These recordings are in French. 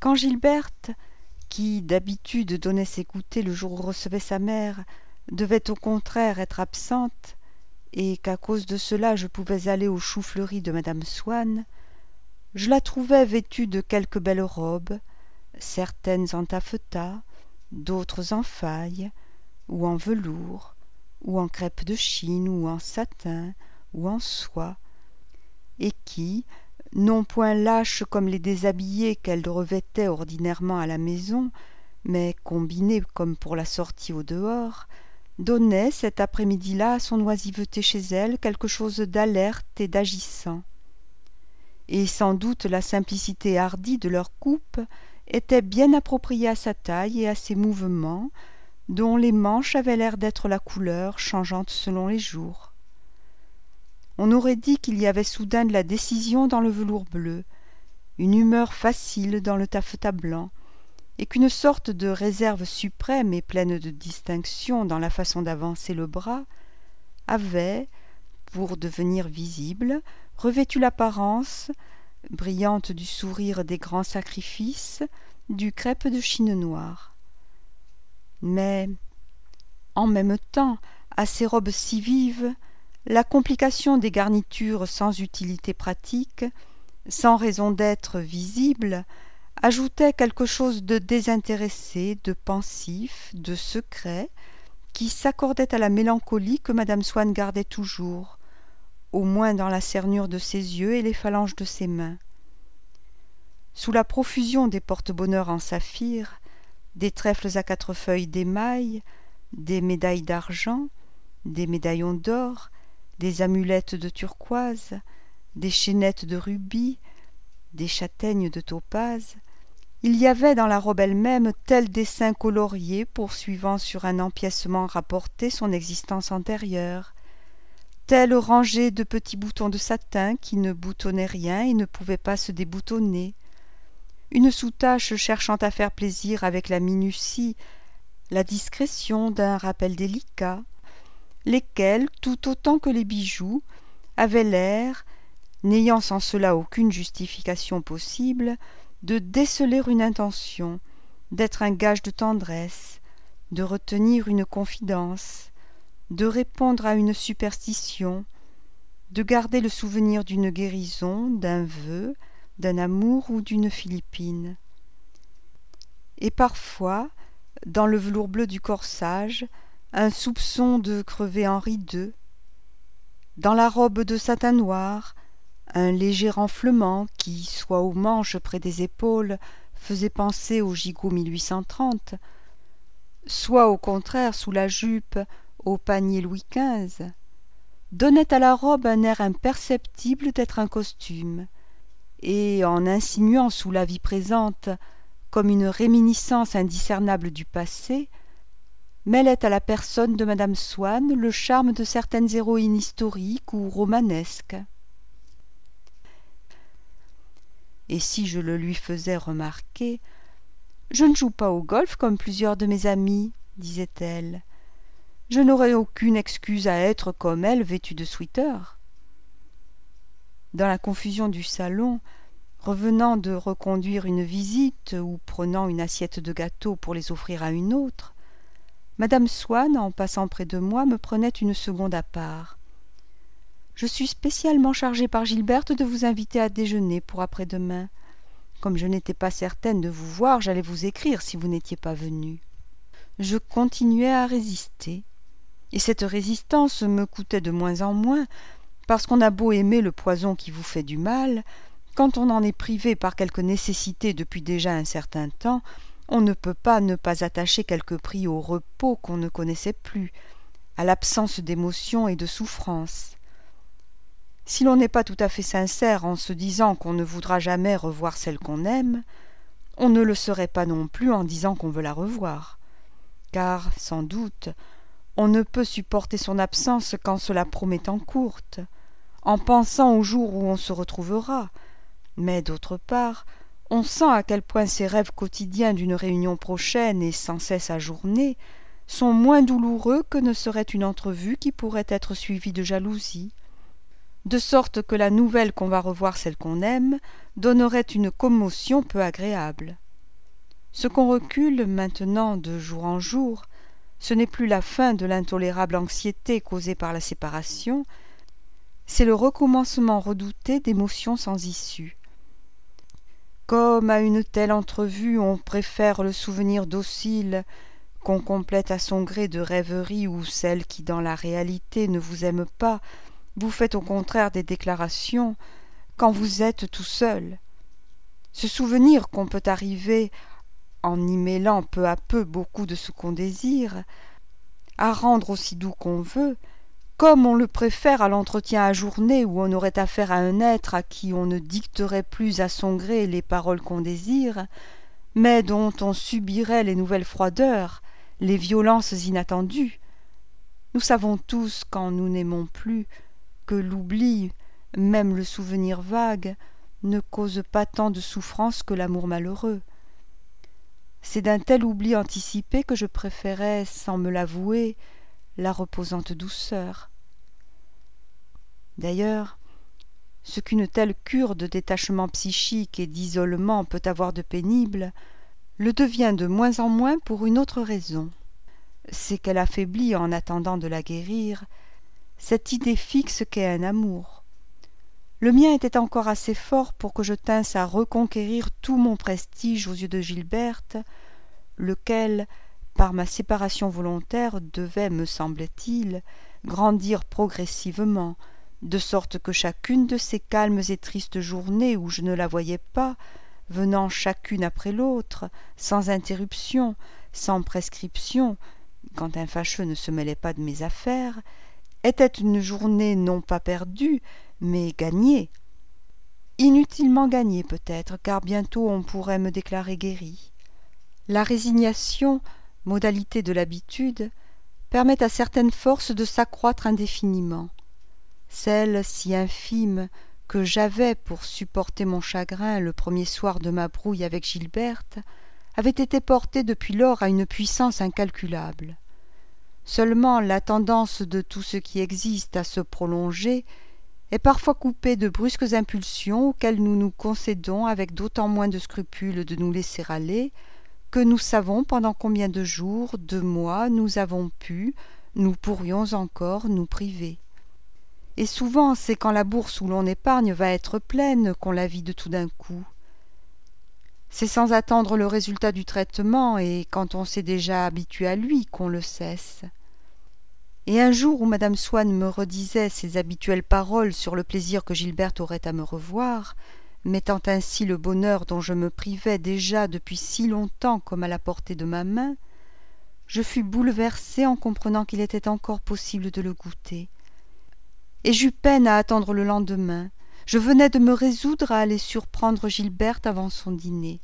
Quand Gilberte, qui d'habitude donnait ses goûters le jour où recevait sa mère, devait au contraire être absente, et qu'à cause de cela je pouvais aller aux choux-fleuris de madame Swann, je la trouvais vêtue de quelques belles robes, certaines en taffetas, d'autres en faille, ou en velours, ou en crêpe de Chine, ou en satin, ou en soie, et qui, non point lâches comme les déshabillés qu'elle revêtait ordinairement à la maison, mais combinées comme pour la sortie au dehors, donnait cet après-midi-là à son oisiveté chez elle quelque chose d'alerte et d'agissant. Et sans doute la simplicité hardie de leur coupe était bien appropriée à sa taille et à ses mouvements, dont les manches avaient l'air d'être la couleur, changeante selon les jours. On aurait dit qu'il y avait soudain de la décision dans le velours bleu, une humeur facile dans le taffetas blanc, et qu'une sorte de réserve suprême et pleine de distinction dans la façon d'avancer le bras avait, pour devenir visible, revêtu l'apparence, brillante du sourire des grands sacrifices, du crêpe de Chine noire. Mais, en même temps, à ces robes si vives, la complication des garnitures sans utilité pratique, sans raison d'être visible, ajoutait quelque chose de désintéressé, de pensif, de secret, qui s'accordait à la mélancolie que madame Swann gardait toujours, au moins dans la cernure de ses yeux et les phalanges de ses mains. Sous la profusion des porte-bonheur en saphir, des trèfles à 4 feuilles d'émail, des médailles d'argent, des médaillons d'or, des amulettes de turquoise, des chaînettes de rubis, des châtaignes de topaze, il y avait dans la robe elle-même tel dessin colorié poursuivant sur un empiècement rapporté son existence antérieure, telle rangée de petits boutons de satin qui ne boutonnaient rien et ne pouvaient pas se déboutonner, une sous-tache cherchant à faire plaisir avec la minutie, la discrétion d'un rappel délicat, lesquels, tout autant que les bijoux, avaient l'air, n'ayant sans cela aucune justification possible, de déceler une intention, d'être un gage de tendresse, de retenir une confidence, de répondre à une superstition, de garder le souvenir d'une guérison, d'un vœu, d'un amour ou d'une Philippine. Et parfois, dans le velours bleu du corsage, un soupçon de crever Henri II. Dans la robe de satin noir, un léger renflement qui, soit aux manches près des épaules, faisait penser au gigot 1830, soit au contraire sous la jupe au panier Louis XV, donnait à la robe un air imperceptible d'être un costume, et en insinuant sous la vie présente, comme une réminiscence indiscernable du passé, mêlait à la personne de madame Swann le charme de certaines héroïnes historiques ou romanesques. Et si je le lui faisais remarquer, « Je ne joue pas au golf comme plusieurs de mes amies, disait-elle. Je n'aurais aucune excuse à être comme elle, vêtue de sweater. » Dans la confusion du salon, revenant de reconduire une visite ou prenant une assiette de gâteaux pour les offrir à une autre, madame Swann, en passant près de moi, me prenait une seconde à part. « Je suis spécialement chargée par Gilberte de vous inviter à déjeuner pour après-demain. Comme je n'étais pas certaine de vous voir, j'allais vous écrire si vous n'étiez pas venu. » Je continuais à résister, et cette résistance me coûtait de moins en moins, parce qu'on a beau aimer le poison qui vous fait du mal, quand on en est privé par quelque nécessité depuis déjà un certain temps, on ne peut pas ne pas attacher quelque prix au repos qu'on ne connaissait plus, à l'absence d'émotion et de souffrance. Si l'on n'est pas tout à fait sincère en se disant qu'on ne voudra jamais revoir celle qu'on aime, on ne le serait pas non plus en disant qu'on veut la revoir, car, sans doute, on ne peut supporter son absence qu'en se la promettant courte, en pensant au jour où on se retrouvera, mais d'autre part, on sent à quel point ces rêves quotidiens d'une réunion prochaine et sans cesse ajournés sont moins douloureux que ne serait une entrevue qui pourrait être suivie de jalousie, de sorte que la nouvelle qu'on va revoir celle qu'on aime donnerait une commotion peu agréable. Ce qu'on recule maintenant de jour en jour, ce n'est plus la fin de l'intolérable anxiété causée par la séparation, c'est le recommencement redouté d'émotions sans issue. Comme à une telle entrevue on préfère le souvenir docile qu'on complète à son gré de rêveries, ou celle qui dans la réalité ne vous aime pas, vous fait au contraire des déclarations quand vous êtes tout seul. Ce souvenir qu'on peut arriver, en y mêlant peu à peu beaucoup de ce qu'on désire, à rendre aussi doux qu'on veut, comme on le préfère à l'entretien ajourné où on aurait affaire à un être à qui on ne dicterait plus à son gré les paroles qu'on désire, mais dont on subirait les nouvelles froideurs, les violences inattendues. Nous savons tous, quand nous n'aimons plus, que l'oubli, même le souvenir vague, ne cause pas tant de souffrance que l'amour malheureux. C'est d'un tel oubli anticipé que je préférais, sans me l'avouer, la reposante douceur. D'ailleurs, ce qu'une telle cure de détachement psychique et d'isolement peut avoir de pénible, le devient de moins en moins pour une autre raison. C'est qu'elle affaiblit, en attendant de la guérir, cette idée fixe qu'est un amour. Le mien était encore assez fort pour que je tinsse à reconquérir tout mon prestige aux yeux de Gilberte, lequel, par ma séparation volontaire, devait, me semblait-il, grandir progressivement, de sorte que chacune de ces calmes et tristes journées où je ne la voyais pas, venant chacune après l'autre, sans interruption, sans prescription, quand un fâcheux ne se mêlait pas de mes affaires, était une journée non pas perdue, mais gagnée. Inutilement gagnée peut-être, car bientôt on pourrait me déclarer guérie. La résignation, modalité de l'habitude, permet à certaines forces de s'accroître indéfiniment. Celle si infime que j'avais pour supporter mon chagrin le premier soir de ma brouille avec Gilberte avait été portée depuis lors à une puissance incalculable. Seulement la tendance de tout ce qui existe à se prolonger est parfois coupée de brusques impulsions auxquelles nous nous concédons avec d'autant moins de scrupules de nous laisser aller que nous savons pendant combien de jours, de mois nous avons pu, nous pourrions encore nous priver. Et souvent c'est quand la bourse où l'on épargne va être pleine qu'on la vide tout d'un coup. C'est sans attendre le résultat du traitement et quand on s'est déjà habitué à lui qu'on le cesse. Et un jour où madame Swann me redisait ses habituelles paroles sur le plaisir que Gilberte aurait à me revoir, mettant ainsi le bonheur dont je me privais déjà depuis si longtemps comme à la portée de ma main, je fus bouleversée en comprenant qu'il était encore possible de le goûter. Et j'eus peine à attendre le lendemain. Je venais de me résoudre à aller surprendre Gilberte avant son dîner.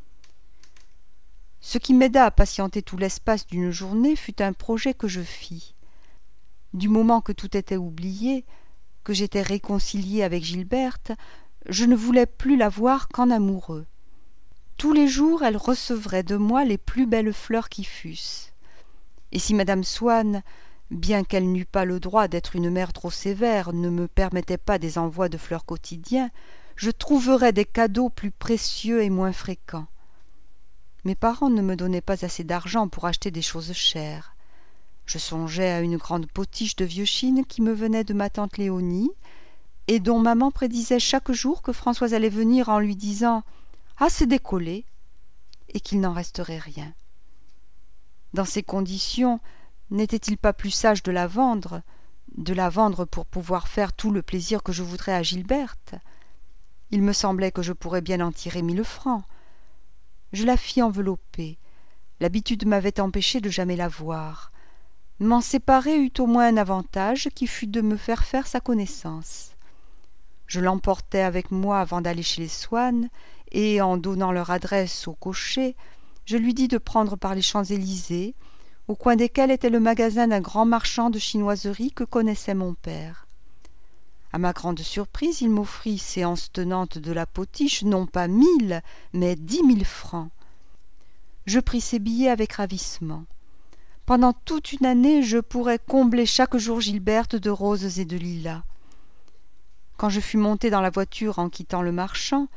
Ce qui m'aida à patienter tout l'espace d'une journée fut un projet que je fis. Du moment que tout était oublié, que j'étais réconciliée avec Gilberte, je ne voulais plus la voir qu'en amoureux. Tous les jours elle recevrait de moi les plus belles fleurs qui fussent. Et si madame Swann, bien qu'elle n'eût pas le droit d'être une mère trop sévère, ne me permettait pas des envois de fleurs quotidiens, je trouverais des cadeaux plus précieux et moins fréquents. Mes parents ne me donnaient pas assez d'argent pour acheter des choses chères. Je songeais à une grande potiche de vieux chine qui me venait de ma tante Léonie, et dont maman prédisait chaque jour que Françoise allait venir en lui disant « Ah, c'est décollé !» et qu'il n'en resterait rien. Dans ces conditions, n'était-il pas plus sage de la vendre pour pouvoir faire tout le plaisir que je voudrais à Gilberte? Il me semblait que je pourrais bien en tirer 1000 francs. Je la fis envelopper. L'habitude m'avait empêché de jamais la voir. M'en séparer eut au moins un avantage qui fut de me faire faire sa connaissance. Je l'emportai avec moi avant d'aller chez les Swann, et en donnant leur adresse au cocher, je lui dis de prendre par les Champs-Élysées, au coin desquels était le magasin d'un grand marchand de chinoiseries que connaissait mon père. À ma grande surprise, il m'offrit, séance tenante de la potiche, non pas 1000, mais 10 000 francs. Je pris ces billets avec ravissement. Pendant toute une année, je pourrais combler chaque jour Gilberte de roses et de lilas. Quand je fus montée dans la voiture en quittant le marchand,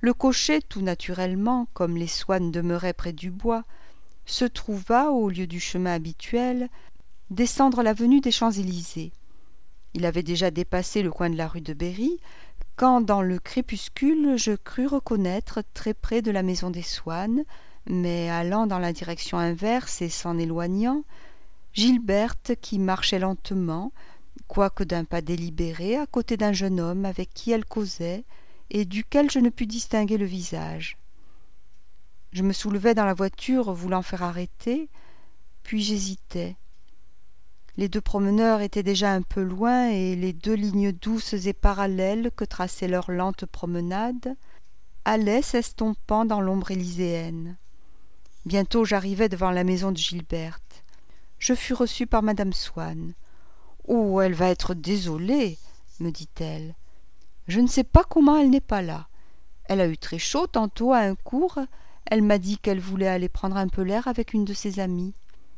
le cocher, tout naturellement, comme les Swann demeuraient près du bois, se trouva, au lieu du chemin habituel, descendre l'avenue des Champs-Élysées. Il avait déjà dépassé le coin de la rue de Berry, quand, dans le crépuscule, je crus reconnaître, très près de la maison des Swann, mais allant dans la direction inverse et s'en éloignant, Gilberte qui marchait lentement, quoique d'un pas délibéré, à côté d'un jeune homme avec qui elle causait et duquel je ne pus distinguer le visage. Je me soulevai dans la voiture, voulant faire arrêter, puis j'hésitai. Les deux promeneurs étaient déjà un peu loin, et les deux lignes douces et parallèles que traçait leur lente promenade allaient s'estompant dans l'ombre élyséenne. Bientôt j'arrivai devant la maison de Gilberte. Je fus reçue par madame Swann. « Oh, elle va être désolée, me dit-elle. Je ne sais pas comment elle n'est pas là. Elle a eu très chaud tantôt à un cours. Elle m'a dit qu'elle voulait aller prendre un peu l'air avec une de ses amies.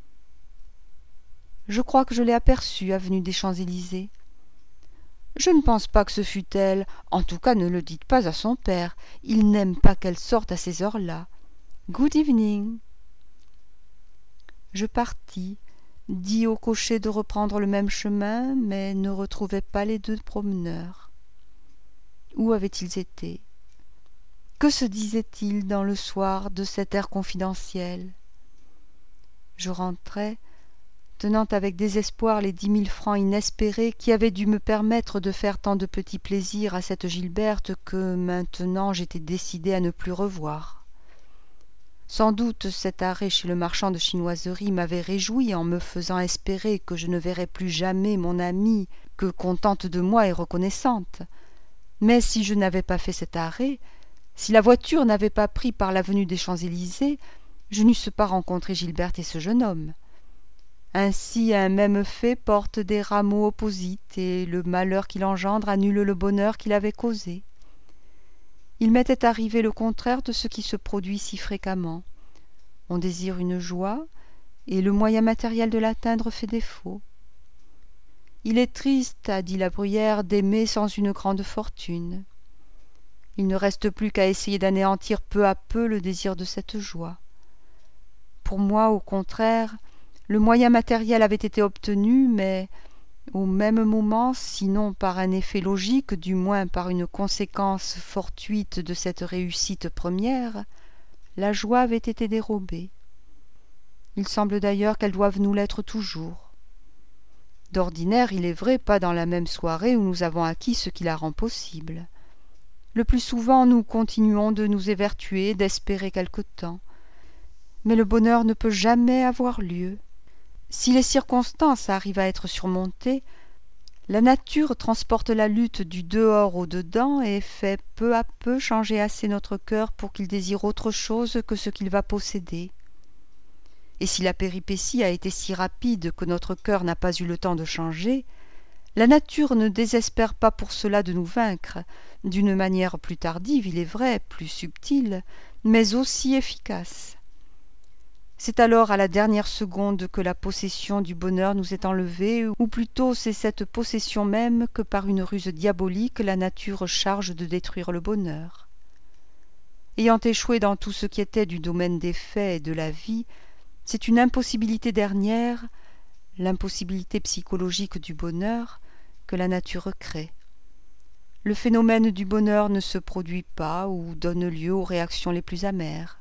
Je crois que je l'ai aperçue avenue des Champs-Élysées. Je ne pense pas que ce fût elle. En tout cas, ne le dites pas à son père. Il n'aime pas qu'elle sorte à ces heures-là. Good evening. » Je partis, dis au cocher de reprendre le même chemin, mais ne retrouvai pas les deux promeneurs. Où avaient-ils été? Que se disaient-ils dans le soir de cet air confidentiel? Je rentrai, tenant avec désespoir les 10 000 francs inespérés qui avaient dû me permettre de faire tant de petits plaisirs à cette Gilberte que maintenant j'étais décidé à ne plus revoir. Sans doute cet arrêt chez le marchand de chinoiseries m'avait réjoui en me faisant espérer que je ne verrais plus jamais mon amie que contente de moi et reconnaissante. Mais si je n'avais pas fait cet arrêt, si la voiture n'avait pas pris par l'avenue des Champs-Élysées, je n'eusse pas rencontré Gilberte et ce jeune homme. Ainsi un même fait porte des rameaux opposites, et le malheur qu'il engendre annule le bonheur qu'il avait causé. Il m'était arrivé le contraire de ce qui se produit si fréquemment. On désire une joie, et le moyen matériel de l'atteindre fait défaut. Il est triste, a dit la Bruyère, d'aimer sans une grande fortune. Il ne reste plus qu'à essayer d'anéantir peu à peu le désir de cette joie. Pour moi, au contraire, le moyen matériel avait été obtenu, mais au même moment, sinon par un effet logique, du moins par une conséquence fortuite de cette réussite première, la joie avait été dérobée. Il semble d'ailleurs qu'elle doive nous l'être toujours. D'ordinaire, il est vrai, pas dans la même soirée où nous avons acquis ce qui la rend possible. Le plus souvent, nous continuons de nous évertuer, d'espérer quelque temps. Mais le bonheur ne peut jamais avoir lieu. Si les circonstances arrivent à être surmontées, la nature transporte la lutte du dehors au dedans et fait peu à peu changer assez notre cœur pour qu'il désire autre chose que ce qu'il va posséder. Et si la péripétie a été si rapide que notre cœur n'a pas eu le temps de changer, la nature ne désespère pas pour cela de nous vaincre, d'une manière plus tardive, il est vrai, plus subtile, mais aussi efficace. C'est alors à la dernière seconde que la possession du bonheur nous est enlevée, ou plutôt c'est cette possession même que par une ruse diabolique la nature charge de détruire le bonheur. Ayant échoué dans tout ce qui était du domaine des faits et de la vie, c'est une impossibilité dernière, l'impossibilité psychologique du bonheur, que la nature crée. Le phénomène du bonheur ne se produit pas ou donne lieu aux réactions les plus amères.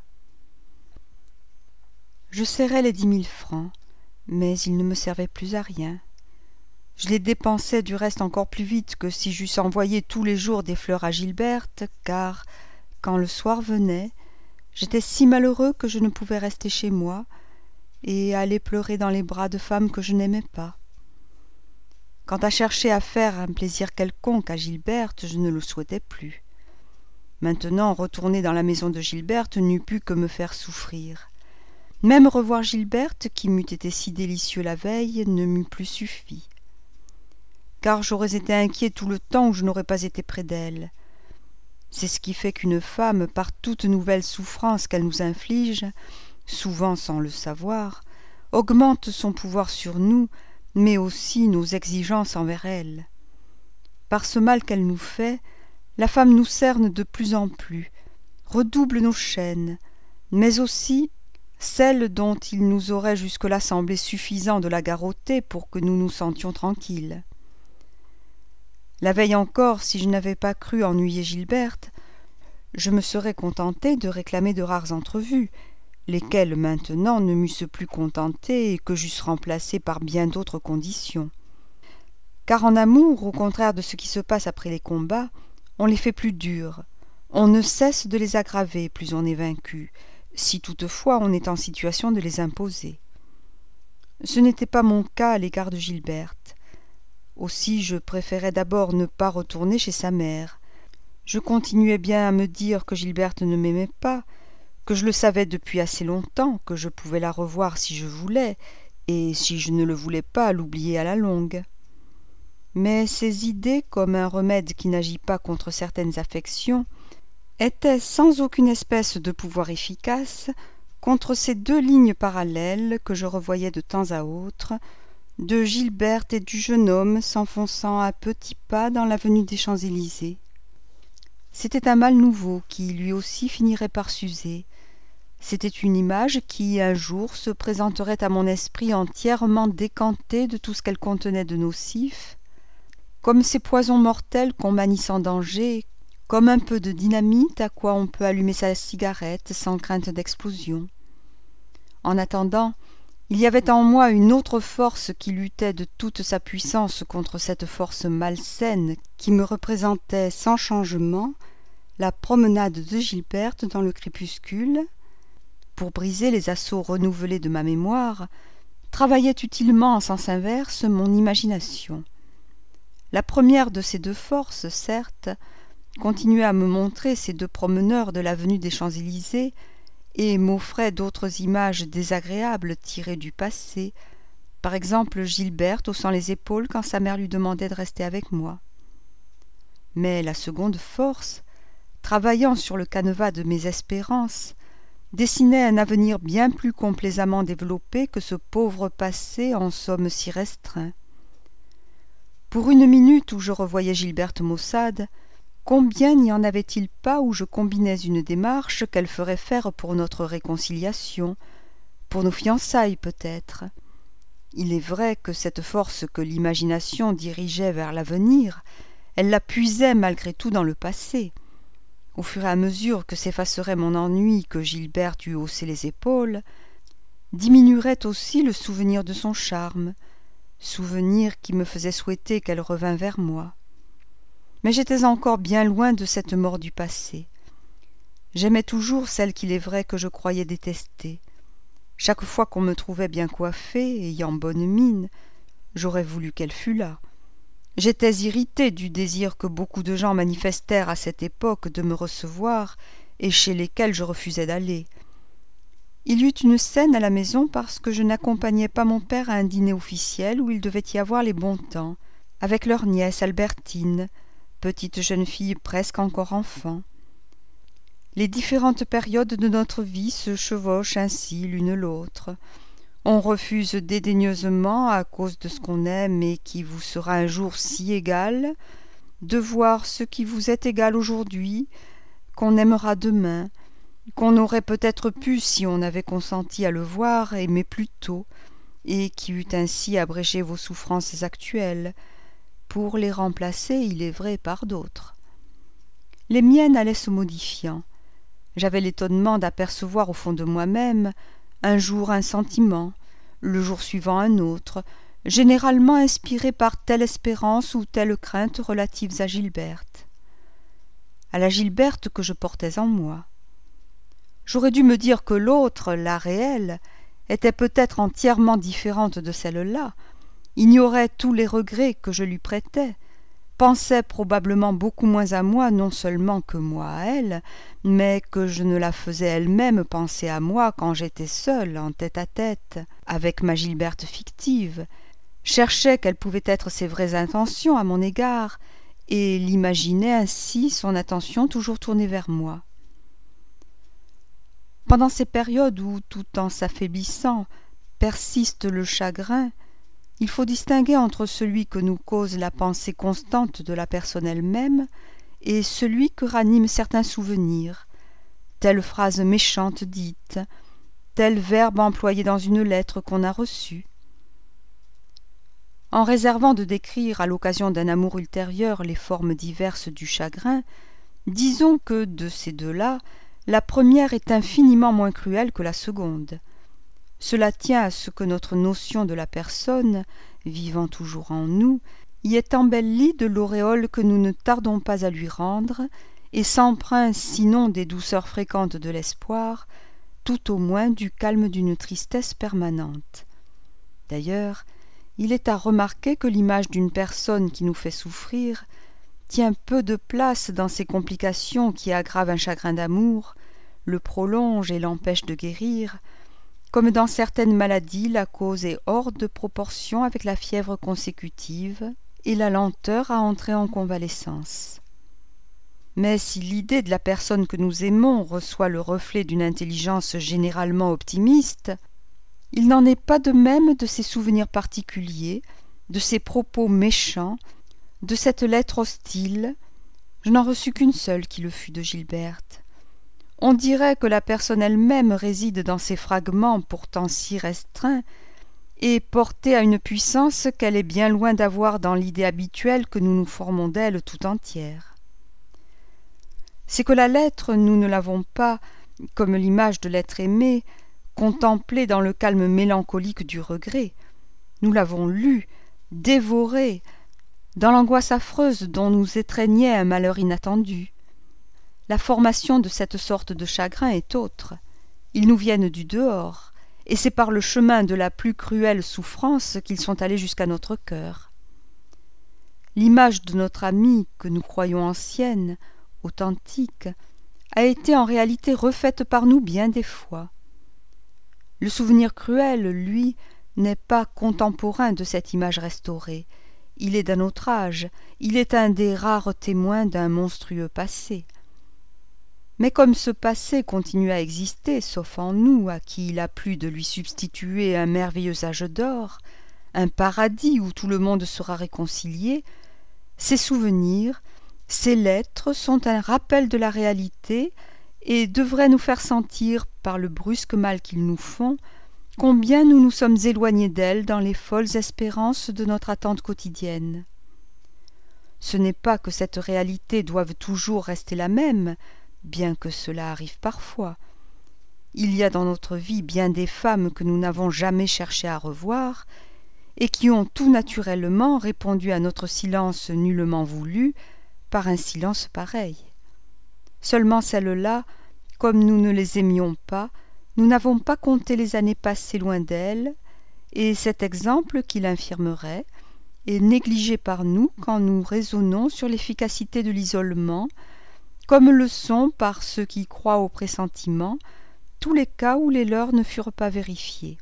Je serrais les 10 000 francs, mais ils ne me servaient plus à rien. Je les dépensais du reste encore plus vite que si j'eusse envoyé tous les jours des fleurs à Gilberte, car, quand le soir venait, j'étais si malheureux que je ne pouvais rester chez moi et aller pleurer dans les bras de femmes que je n'aimais pas. Quant à chercher à faire un plaisir quelconque à Gilberte, je ne le souhaitais plus. Maintenant, retourner dans la maison de Gilberte n'eût pu que me faire souffrir. Même revoir Gilberte, qui m'eût été si délicieux la veille, ne m'eût plus suffi. Car j'aurais été inquiet tout le temps où je n'aurais pas été près d'elle. C'est ce qui fait qu'une femme, par toute nouvelle souffrance qu'elle nous inflige, souvent sans le savoir, augmente son pouvoir sur nous, mais aussi nos exigences envers elle. Par ce mal qu'elle nous fait, la femme nous cerne de plus en plus, redouble nos chaînes, mais aussi celles dont il nous aurait jusque-là semblé suffisant de la garrotter pour que nous nous sentions tranquilles. La veille encore, si je n'avais pas cru ennuyer Gilberte, je me serais contenté de réclamer de rares entrevues, lesquelles maintenant ne m'eussent plus contenté et que j'eusse remplacées par bien d'autres conditions. Car en amour, au contraire de ce qui se passe après les combats, on les fait plus durs, on ne cesse de les aggraver plus on est vaincu, si toutefois on est en situation de les imposer. Ce n'était pas mon cas à l'égard de Gilberte. Aussi je préférais d'abord ne pas retourner chez sa mère. Je continuais bien à me dire que Gilberte ne m'aimait pas, que je le savais depuis assez longtemps, que je pouvais la revoir si je voulais, et si je ne le voulais pas, l'oublier à la longue. Mais ces idées, comme un remède qui n'agit pas contre certaines affections, étaient sans aucune espèce de pouvoir efficace contre ces deux lignes parallèles que je revoyais de temps à autre, de Gilberte et du jeune homme s'enfonçant à petits pas dans l'avenue des Champs-Élysées. C'était un mal nouveau qui, lui aussi, finirait par s'user. C'était une image qui, un jour, se présenterait à mon esprit entièrement décantée de tout ce qu'elle contenait de nocif, comme ces poisons mortels qu'on manie sans danger, comme un peu de dynamite à quoi on peut allumer sa cigarette sans crainte d'explosion. En attendant, il y avait en moi une autre force qui luttait de toute sa puissance contre cette force malsaine qui me représentait sans changement la promenade de Gilberte dans le crépuscule. Pour briser les assauts renouvelés de ma mémoire, travaillait utilement en sens inverse mon imagination. La première de ces deux forces, certes, continuait à me montrer ces deux promeneurs de l'avenue des Champs-Élysées et m'offrait d'autres images désagréables tirées du passé, par exemple Gilberte haussant les épaules quand sa mère lui demandait de rester avec moi. Mais la seconde force, travaillant sur le canevas de mes espérances, dessinait un avenir bien plus complaisamment développé que ce pauvre passé en somme si restreint. Pour une minute où je revoyais Gilberte maussade, combien n'y en avait-il pas où je combinais une démarche qu'elle ferait faire pour notre réconciliation, pour nos fiançailles peut-être. Il est vrai que cette force que l'imagination dirigeait vers l'avenir, elle la puisait malgré tout dans le passé. Au fur et à mesure que s'effacerait mon ennui que Gilberte eût haussé les épaules, diminuerait aussi le souvenir de son charme, souvenir qui me faisait souhaiter qu'elle revînt vers moi. Mais j'étais encore bien loin de cette mort du passé. J'aimais toujours celle qu'il est vrai que je croyais détester. Chaque fois qu'on me trouvait bien coiffée, ayant bonne mine, j'aurais voulu qu'elle fût là. J'étais irrité du désir que beaucoup de gens manifestèrent à cette époque de me recevoir et chez lesquels je refusais d'aller. Il y eut une scène à la maison parce que je n'accompagnais pas mon père à un dîner officiel où il devait y avoir les bons temps, avec leur nièce Albertine, petite jeune fille presque encore enfant. Les différentes périodes de notre vie se chevauchent ainsi l'une l'autre. On refuse dédaigneusement, à cause de ce qu'on aime et qui vous sera un jour si égal, de voir ce qui vous est égal aujourd'hui, qu'on aimera demain, qu'on aurait peut-être pu, si on avait consenti à le voir, aimer plus tôt, et qui eût ainsi abrégé vos souffrances actuelles, pour les remplacer, il est vrai, par d'autres. Les miennes allaient se modifiant. J'avais l'étonnement d'apercevoir au fond de moi-même un jour un sentiment, le jour suivant un autre, généralement inspiré par telle espérance ou telle crainte relatives à Gilberte. À la Gilberte que je portais en moi. J'aurais dû me dire que l'autre, la réelle, était peut-être entièrement différente de celle-là, ignorait tous les regrets que je lui prêtais, pensait probablement beaucoup moins à moi non seulement que moi à elle, mais que je ne la faisais elle-même penser à moi quand j'étais seule, en tête-à-tête, avec ma Gilberte fictive, cherchait quelles pouvaient être ses vraies intentions à mon égard, et l'imaginait ainsi son attention toujours tournée vers moi. Pendant ces périodes où, tout en s'affaiblissant, persiste le chagrin, il faut distinguer entre celui que nous cause la pensée constante de la personne elle-même et celui que raniment certains souvenirs, telle phrase méchante dite, tel verbe employé dans une lettre qu'on a reçue. En réservant de décrire à l'occasion d'un amour ultérieur les formes diverses du chagrin, disons que de ces deux-là, la première est infiniment moins cruelle que la seconde. Cela tient à ce que notre notion de la personne, vivant toujours en nous, y est embellie de l'auréole que nous ne tardons pas à lui rendre, et s'empreint sinon des douceurs fréquentes de l'espoir, tout au moins du calme d'une tristesse permanente. D'ailleurs, il est à remarquer que l'image d'une personne qui nous fait souffrir tient peu de place dans ces complications qui aggravent un chagrin d'amour, le prolongent et l'empêchent de guérir, comme dans certaines maladies la cause est hors de proportion avec la fièvre consécutive et la lenteur à entrer en convalescence. Mais si l'idée de la personne que nous aimons reçoit le reflet d'une intelligence généralement optimiste, il n'en est pas de même de ses souvenirs particuliers, de ses propos méchants, de cette lettre hostile. Je n'en reçus qu'une seule qui le fut de Gilberte. On dirait que la personne elle-même réside dans ces fragments pourtant si restreints et portée à une puissance qu'elle est bien loin d'avoir dans l'idée habituelle que nous nous formons d'elle tout entière. C'est que la lettre, nous ne l'avons pas, comme l'image de l'être aimé, contemplée dans le calme mélancolique du regret. Nous l'avons lue, dévorée, dans l'angoisse affreuse dont nous étreignait un malheur inattendu. La formation de cette sorte de chagrin est autre. Ils nous viennent du dehors, et c'est par le chemin de la plus cruelle souffrance qu'ils sont allés jusqu'à notre cœur. L'image de notre amie, que nous croyons ancienne, authentique, a été en réalité refaite par nous bien des fois. Le souvenir cruel, lui, n'est pas contemporain de cette image restaurée. Il est d'un autre âge, il est un des rares témoins d'un monstrueux passé. Mais comme ce passé continue à exister, sauf en nous, à qui il a plu de lui substituer un merveilleux âge d'or, un paradis où tout le monde sera réconcilié, ces souvenirs, ces lettres sont un rappel de la réalité et devraient nous faire sentir, par le brusque mal qu'ils nous font, combien nous nous sommes éloignés d'elle dans les folles espérances de notre attente quotidienne. Ce n'est pas que cette réalité doive toujours rester la même, bien que cela arrive parfois. Il y a dans notre vie bien des femmes que nous n'avons jamais cherché à revoir, et qui ont tout naturellement répondu à notre silence nullement voulu par un silence pareil. Seulement celles-là, comme nous ne les aimions pas, nous n'avons pas compté les années passées loin d'elles, et cet exemple qui l'infirmerait est négligé par nous quand nous raisonnons sur l'efficacité de l'isolement, comme le sont, par ceux qui croient au pressentiment, tous les cas où les leurs ne furent pas vérifiés.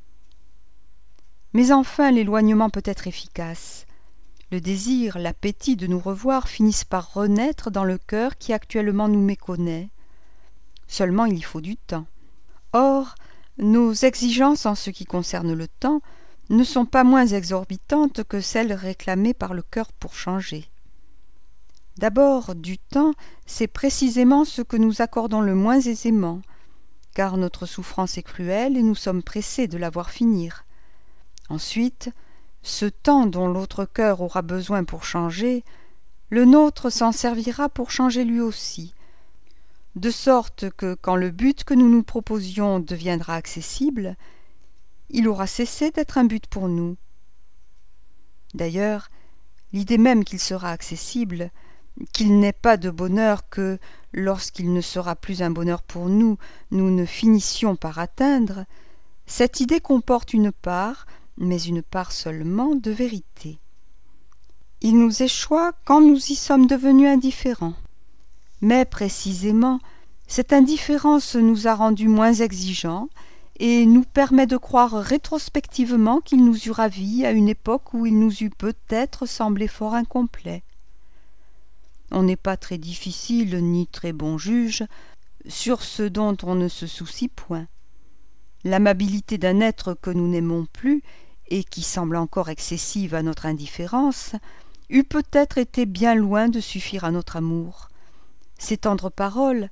Mais enfin l'éloignement peut être efficace. Le désir, l'appétit de nous revoir finissent par renaître dans le cœur qui actuellement nous méconnaît. Seulement il y faut du temps. Or, nos exigences en ce qui concerne le temps ne sont pas moins exorbitantes que celles réclamées par le cœur pour changer. D'abord, du temps, c'est précisément ce que nous accordons le moins aisément, car notre souffrance est cruelle et nous sommes pressés de la voir finir. Ensuite, ce temps dont l'autre cœur aura besoin pour changer, le nôtre s'en servira pour changer lui aussi, de sorte que, quand le but que nous nous proposions deviendra accessible, il aura cessé d'être un but pour nous. D'ailleurs, l'idée même qu'il sera accessible, qu'il n'est pas de bonheur que, lorsqu'il ne sera plus un bonheur pour nous, nous ne finissions par atteindre, cette idée comporte une part, mais une part seulement, de vérité. Il nous échoit quand nous y sommes devenus indifférents. Mais précisément, cette indifférence nous a rendus moins exigeants et nous permet de croire rétrospectivement qu'il nous eut ravis à une époque où il nous eût peut-être semblé fort incomplet. On n'est pas très difficile ni très bon juge sur ce dont on ne se soucie point. L'amabilité d'un être que nous n'aimons plus et qui semble encore excessive à notre indifférence eût peut-être été bien loin de suffire à notre amour. Ces tendres paroles,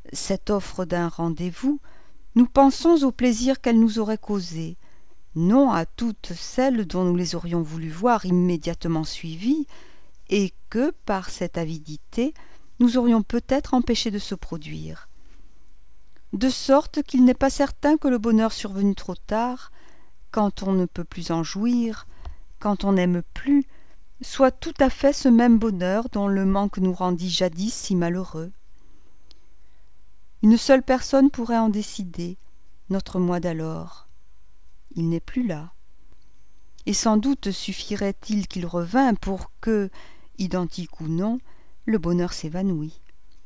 cette offre d'un rendez-vous, nous pensons au plaisir qu'elle nous aurait causé, non à toutes celles dont nous les aurions voulu voir immédiatement suivies, et que, par cette avidité, nous aurions peut-être empêché de se produire. De sorte qu'il n'est pas certain que le bonheur survenu trop tard, quand on ne peut plus en jouir, quand on n'aime plus, soit tout à fait ce même bonheur dont le manque nous rendit jadis si malheureux. Une seule personne pourrait en décider, notre moi d'alors. Il n'est plus là. Et sans doute suffirait-il qu'il revînt pour que, identique ou non, le bonheur s'évanouît.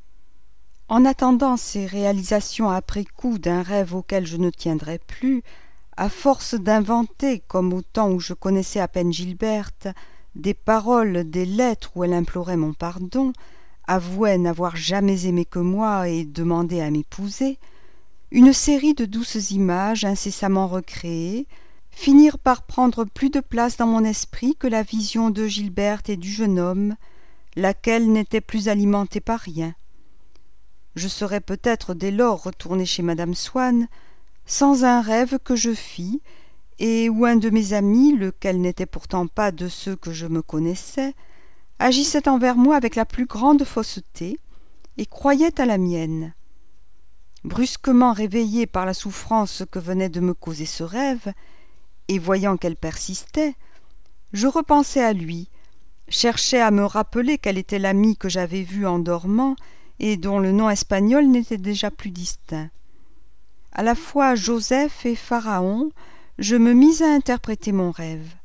En attendant ces réalisations après coup d'un rêve auquel je ne tiendrais plus, à force d'inventer, comme au temps où je connaissais à peine Gilberte, des paroles, des lettres où elle implorait mon pardon, avouait n'avoir jamais aimé que moi et demandait à m'épouser, une série de douces images incessamment recréées finirent par prendre plus de place dans mon esprit que la vision de Gilberte et du jeune homme, laquelle n'était plus alimentée par rien. Je serais peut-être dès lors retourné chez madame Swann, sans un rêve que je fis, et où un de mes amis, lequel n'était pourtant pas de ceux que je me connaissais, agissait envers moi avec la plus grande fausseté, et croyait à la mienne. Brusquement réveillé par la souffrance que venait de me causer ce rêve, et voyant qu'elle persistait, je repensai à lui, cherchai à me rappeler quel était l'ami que j'avais vu en dormant, et dont le nom espagnol n'était déjà plus distinct. À la fois Joseph et Pharaon, je me mis à interpréter mon rêve.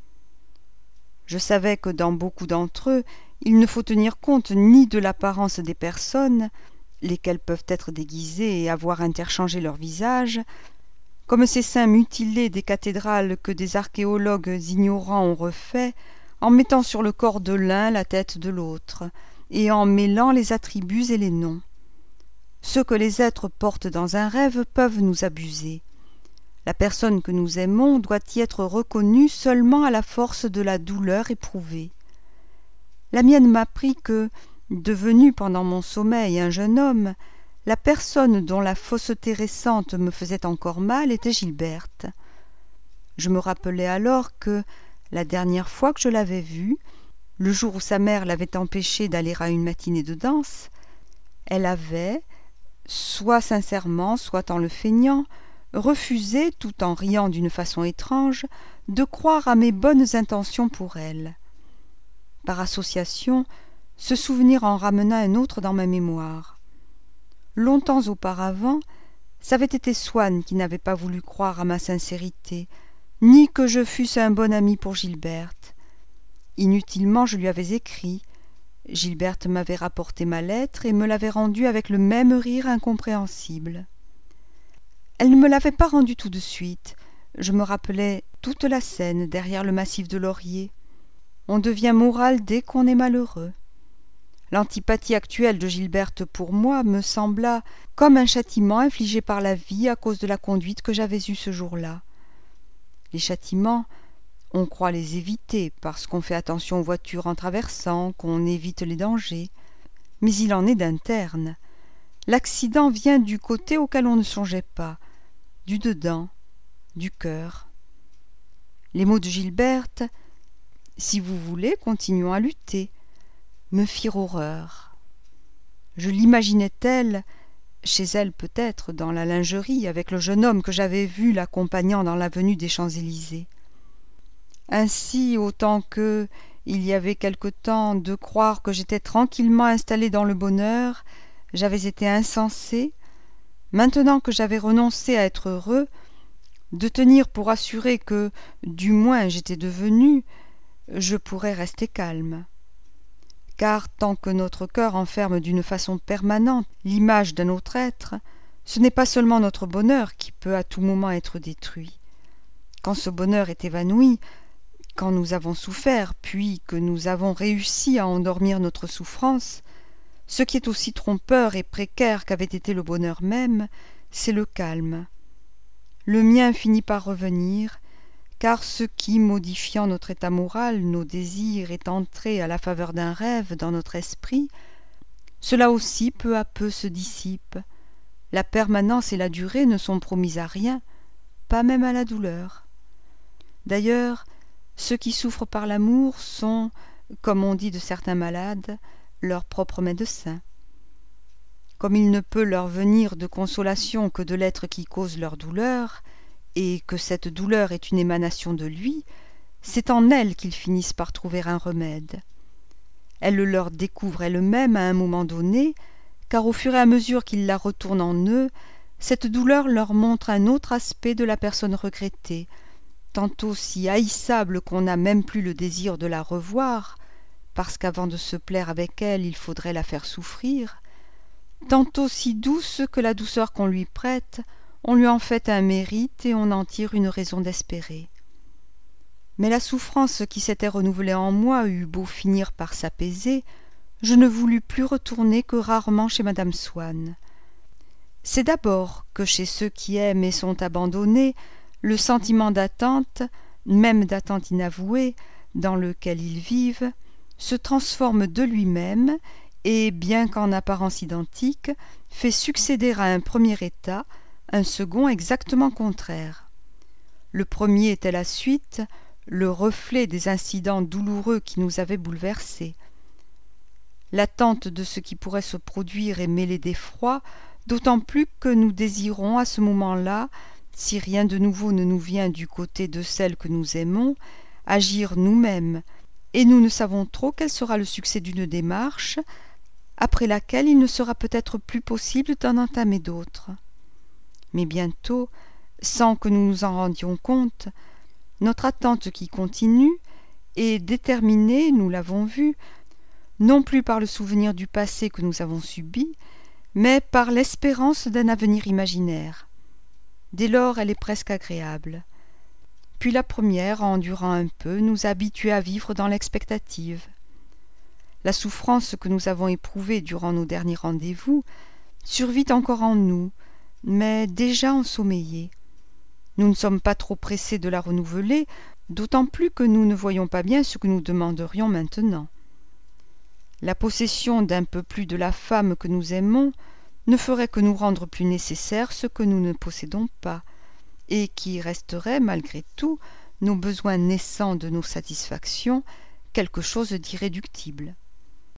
Je savais que dans beaucoup d'entre eux, il ne faut tenir compte ni de l'apparence des personnes, lesquelles peuvent être déguisées et avoir interchangé leur visage, comme ces saints mutilés des cathédrales que des archéologues ignorants ont refaits, en mettant sur le corps de l'un la tête de l'autre, et en mêlant les attributs et les noms. Ceux que les êtres portent dans un rêve peuvent nous abuser. La personne que nous aimons doit y être reconnue seulement à la force de la douleur éprouvée. La mienne m'apprit que, devenu pendant mon sommeil un jeune homme, la personne dont la fausseté récente me faisait encore mal était Gilberte. Je me rappelai alors que, la dernière fois que je l'avais vue, le jour où sa mère l'avait empêchée d'aller à une matinée de danse, elle avait, soit sincèrement, soit en le feignant, refusé, tout en riant d'une façon étrange, de croire à mes bonnes intentions pour elle. Par association, ce souvenir en ramena un autre dans ma mémoire. Longtemps auparavant, c'avait été Swann qui n'avait pas voulu croire à ma sincérité, ni que je fusse un bon ami pour Gilberte. Inutilement je lui avais écrit. Gilberte m'avait rapporté ma lettre et me l'avait rendue avec le même rire incompréhensible. Elle ne me l'avait pas rendue tout de suite. Je me rappelais toute la scène derrière le massif de lauriers. On devient moral dès qu'on est malheureux. L'antipathie actuelle de Gilberte pour moi me sembla comme un châtiment infligé par la vie à cause de la conduite que j'avais eue ce jour-là. Les châtiments, on croit les éviter parce qu'on fait attention aux voitures en traversant, qu'on évite les dangers. Mais il en est d'internes. L'accident vient du côté auquel on ne songeait pas, du dedans, du cœur. Les mots de Gilberte, « Si vous voulez, continuons à lutter », me firent horreur. Je l'imaginais telle, chez elle peut-être, dans la lingerie, avec le jeune homme que j'avais vu l'accompagnant dans l'avenue des Champs-Élysées. Ainsi, autant que, il y avait quelque temps, de croire que j'étais tranquillement installé dans le bonheur, j'avais été insensé, maintenant que j'avais renoncé à être heureux, de tenir pour assuré que, du moins j'étais devenu, je pourrais rester calme. Car tant que notre cœur enferme d'une façon permanente l'image d'un autre être, ce n'est pas seulement notre bonheur qui peut à tout moment être détruit. Quand ce bonheur est évanoui, quand nous avons souffert, puis que nous avons réussi à endormir notre souffrance, ce qui est aussi trompeur et précaire qu'avait été le bonheur même, c'est le calme. Le mien finit par revenir, car ce qui, modifiant notre état moral, nos désirs, est entré à la faveur d'un rêve dans notre esprit, cela aussi peu à peu se dissipe, La permanence et la durée ne sont promises à rien, pas même à la douleur. D'ailleurs, ceux qui souffrent par l'amour sont, comme on dit de certains malades, leurs propres médecins. Comme il ne peut leur venir de consolation que de l'être qui cause leur douleur, et que cette douleur est une émanation de lui, c'est en elle qu'ils finissent par trouver un remède. Elle le leur découvre elle-même à un moment donné, car au fur et à mesure qu'ils la retournent en eux, cette douleur leur montre un autre aspect de la personne regrettée, tantôt si haïssable qu'on n'a même plus le désir de la revoir, parce qu'avant de se plaire avec elle, il faudrait la faire souffrir, tantôt si douce que la douceur qu'on lui prête, on lui en fait un mérite et on en tire une raison d'espérer. Mais la souffrance qui s'était renouvelée en moi eut beau finir par s'apaiser, je ne voulus plus retourner que rarement chez madame Swann. C'est d'abord que chez ceux qui aiment et sont abandonnés, le sentiment d'attente, même d'attente inavouée, dans lequel ils vivent, se transforme de lui-même et, bien qu'en apparence identique, fait succéder à un premier état un second exactement contraire. Le premier était la suite, le reflet des incidents douloureux qui nous avaient bouleversés. L'attente de ce qui pourrait se produire est mêlée d'effroi, d'autant plus que nous désirons à ce moment-là, si rien de nouveau ne nous vient du côté de celle que nous aimons, agir nous-mêmes, et nous ne savons trop quel sera le succès d'une démarche, après laquelle il ne sera peut-être plus possible d'en entamer d'autres. Mais bientôt, sans que nous nous en rendions compte, notre attente qui continue est déterminée, nous l'avons vu, non plus par le souvenir du passé que nous avons subi, mais par l'espérance d'un avenir imaginaire. Dès lors, elle est presque agréable. Puis la première, en durant un peu, nous a habitués à vivre dans l'expectative. La souffrance que nous avons éprouvée durant nos derniers rendez-vous survit encore en nous, mais déjà ensommeillée. Nous ne sommes pas trop pressés de la renouveler, d'autant plus que nous ne voyons pas bien ce que nous demanderions maintenant. La possession d'un peu plus de la femme que nous aimons ne ferait que nous rendre plus nécessaire ce que nous ne possédons pas, et qui resterait, malgré tout, nos besoins naissants de nos satisfactions, quelque chose d'irréductible.